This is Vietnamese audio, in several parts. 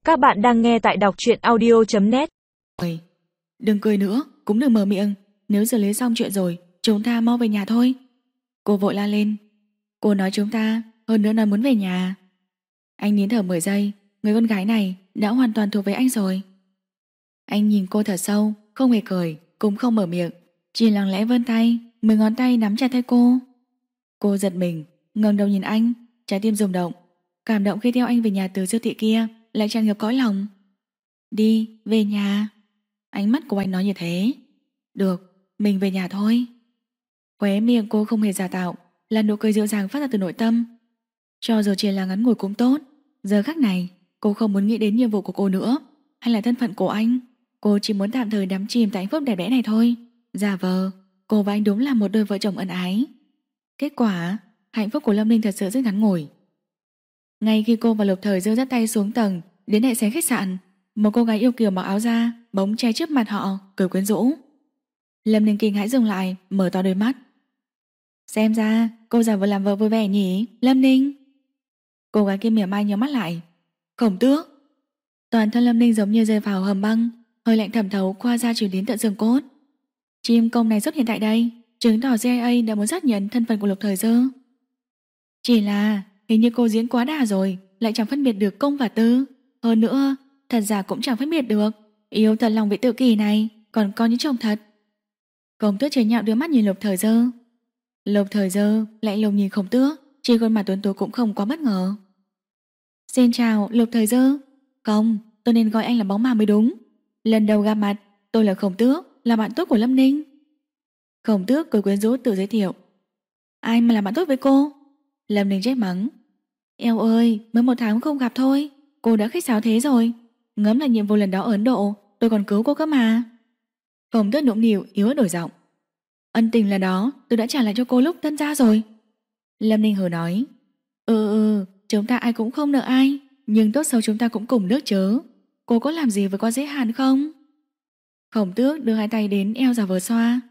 Các bạn đang nghe tại đọc truyện audio.net. Đừng cười nữa, cũng đừng mở miệng. Nếu xử lý xong chuyện rồi, chúng ta mau về nhà thôi. Cô vội la lên. Cô nói chúng ta, hơn nữa nói muốn về nhà. Anh nín thở 10 giây. Người con gái này đã hoàn toàn thuộc về anh rồi. Anh nhìn cô thật sâu, không hề cười, cũng không mở miệng, chỉ lặng lẽ vươn tay, 10 ngón tay nắm chặt tay cô. Cô giật mình, ngẩng đầu nhìn anh, trái tim rung động. Cảm động khi theo anh về nhà từ siêu thị kia lại tràn ngập cõi lòng. Đi, về nhà. Ánh mắt của anh nói như thế. Được, mình về nhà thôi. Khóe miệng cô không hề giả tạo, là nụ cười dịu dàng phát ra từ nội tâm. Cho dù chỉ là ngắn ngủi cũng tốt. Giờ khắc này, cô không muốn nghĩ đến nhiệm vụ của cô nữa, hay là thân phận của anh. Cô chỉ muốn tạm thời đắm chìm tại hạnh phúc đẹp đẽ này thôi. Giả vờ, cô và anh đúng là một đôi vợ chồng ân ái. Kết quả, hạnh phúc của Lâm Ninh thật sự rất ngắn ngủi. Ngay khi cô và Lục Thời giơ dắt tay xuống tầng đến đại sảnh khách sạn, một cô gái yêu kiều mặc áo da bỗng che trước mặt họ, cười quyến rũ. Lâm Ninh kinh hãi dừng lại, mở to đôi mắt. Xem ra cô giả vờ làm vợ vui vẻ nhỉ, Lâm Ninh. Cô gái kia mỉa mai nhíu mắt lại. Khổng Tước. Toàn thân Lâm Ninh giống như rơi vào hầm băng, hơi lạnh thẩm thấu qua da truyền đến tận xương cốt. Chim công này xuất hiện tại đây, chứng tỏ CIA đã muốn xác nhận thân phận của Lục Thời Dơ. Chỉ là hình như cô diễn quá đà rồi, lại chẳng phân biệt được công và tư. Hơn nữa, thật giả cũng chẳng phân biệt được. Yêu thật lòng vị tự kỷ này, còn có những chồng thật. Khổng Tước chế nhạo đưa mắt nhìn Lục Thời Dơ. Lục Thời Dơ lại lùng nhìn Khổng Tước, chỉ khuôn mặt tuấn tú cũng không quá bất ngờ. Xin chào Lục Thời Dơ. Không, tôi nên gọi anh là bóng ma mới đúng. Lần đầu gặp mặt, tôi là Khổng Tước, là bạn tốt của Lâm Ninh. Khổng Tước cười quyến rũ tự giới thiệu. Ai mà là bạn tốt với cô? Lâm Ninh trách mắng. Eo ơi, mới 1 tháng không gặp thôi, cô đã khách sáo thế rồi. Ngẫm là nhiệm vụ lần đó ở Ấn Độ, tôi còn cứu cô cơ mà. Khổng Tước nũng nịu yếu ớt đổi giọng. Ân tình là đó, tôi đã trả lại cho cô lúc tân gia rồi. Lâm Ninh hờ nói. Chúng ta ai cũng không nợ ai, nhưng tốt xấu chúng ta cũng cùng nước chớ. Cô có làm gì với con dễ hàn không? Khổng Tước đưa 2 tay đến eo giả vờ xoa.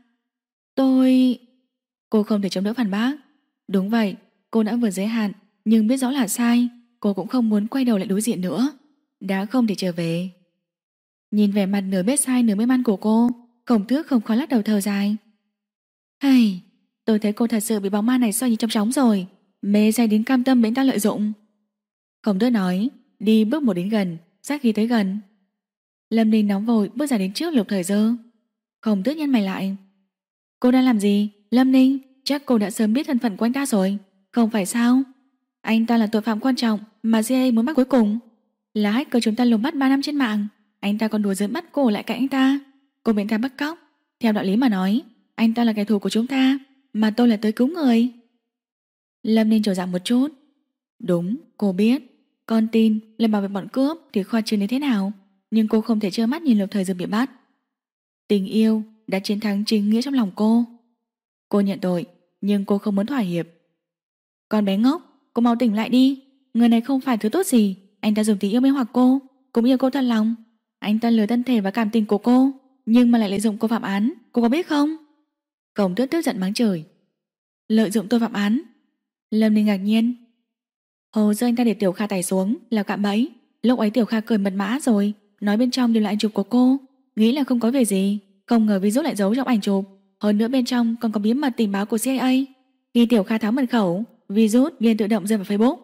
Cô không thể chống đỡ phản bác. Đúng vậy, cô đã vượt giới hạn, nhưng biết rõ là sai. Cô cũng không muốn quay đầu lại đối diện nữa. Đã không thể trở về. Nhìn vẻ mặt nửa biết sai nửa biết ăn của cô, Khổng Tước không khó lắc đầu thở dài. Hay, tôi thấy cô thật sự bị bóng ma này xoay như trong chóng rồi. Mê say đến cam tâm bị ta lợi dụng. Khổng Tước nói, đi bước một đến gần, sát khí tới gần. Lâm Ninh nóng vội bước ra đến trước Lục Thời Dơ. Khổng Tước nhăn mày lại. Cô đang làm gì? Lâm Ninh, chắc cô đã sớm biết thân phận của anh ta rồi, không phải sao? Anh ta là tội phạm quan trọng mà CIA muốn bắt cuối cùng. Là hacker chúng ta lùng bắt 3 năm trên mạng. Anh ta còn đùa giỡn bắt cô lại cạnh anh ta. Cô bị anh ta bắt cóc. Theo đạo lý mà nói, anh ta là kẻ thù của chúng ta, mà tôi là tới cứu người. Lâm Ninh trổ dạ một chút. Đúng, cô biết. Con tin là bảo vệ bọn cướp thì khoa trương đến thế nào, nhưng cô không thể trơ mắt nhìn Lục Thời Dơ bị bắt. Tình yêu đã chiến thắng chính nghĩa trong lòng cô. Cô nhận tội, nhưng cô không muốn thỏa hiệp. Con bé ngốc, cô mau tỉnh lại đi. Người này không phải thứ tốt gì. Anh ta dùng tình yêu mê hoặc cô, cũng yêu cô thật lòng. Anh ta lừa thân thể và cảm tình của cô, nhưng mà lại lợi dụng cô phạm án. Cô có biết không? Khổng Tước tức giận mắng chửi. Lợi dụng tôi phạm án? Lâm Ninh ngạc nhiên. Hồ sơ anh ta để Tiểu Kha tải xuống là cạm bẫy. Lúc ấy Tiểu Kha cười mật mã rồi, nói bên trong đều là ảnh chụp của cô, nghĩ là không có việc gì. Không ngờ virus lại giấu trong ảnh chụp. Hơn nữa bên trong còn có bí mật tình báo của CIA. Khi Tiểu Kha tháo mật khẩu, virus liền tự động rơi vào Facebook.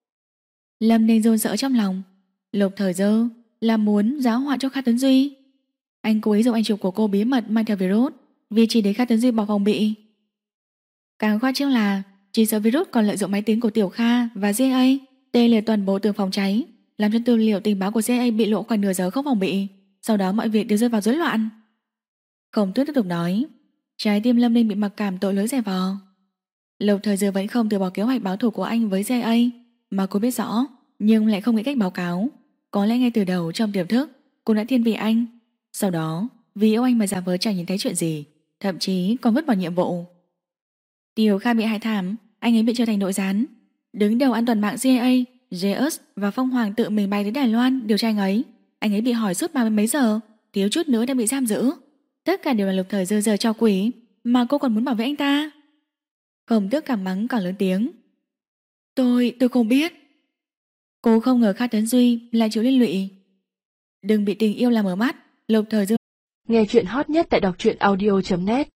Lâm Ninh run sợ trong lòng. Lục Thời Dơ là muốn giáo họa cho Kha Tuấn Duy. Anh cố ý dùng ảnh chụp của cô bí mật mang theo virus, vì chỉ để Kha Tuấn Duy bỏ phòng bị. Càng khoa trương là chỉ sợ virus còn lợi dụng máy tính của Tiểu Kha và CIA tê liệt toàn bộ tường phòng cháy, làm cho tư liệu tình báo của CIA bị lộ khoảng nửa giờ không phòng bị. Sau đó mọi việc đều rơi vào rối loạn. Khổng Tước tiếp tục nói. Trái tim Lâm Ninh bị mặc cảm tội lỗi dè vò. Lục Thời Dơ vẫn không từ bỏ kế hoạch báo thù của anh với CIA, mà cô biết rõ, nhưng lại không nghĩ cách báo cáo. Có lẽ ngay từ đầu trong tiềm thức cô đã thiên vị anh. Sau đó vì yêu anh mà giả vờ chẳng nhìn thấy chuyện gì, thậm chí còn vứt bỏ nhiệm vụ. Tiểu Kha bị hại thảm, anh ấy bị trở thành nội gián. Đứng đầu an toàn mạng CIA, JUS và Phong Hoàng tự mình bay đến Đài Loan điều tra anh ấy bị hỏi suốt 30 mấy giờ, thiếu chút nữa đã bị giam giữ. Tất cả đều là Lục Thời Dơ giờ cho quỷ, mà cô còn muốn bảo vệ anh ta. Khổng Tước càng mắng càng lớn tiếng. Tôi không biết. Cô không ngờ Kha Tấn Duy lại chịu liên lụy, Đừng bị tình yêu làm mở mắt. Lục Thời Dương. Nghe chuyện hot nhất tại đọc truyện audio.net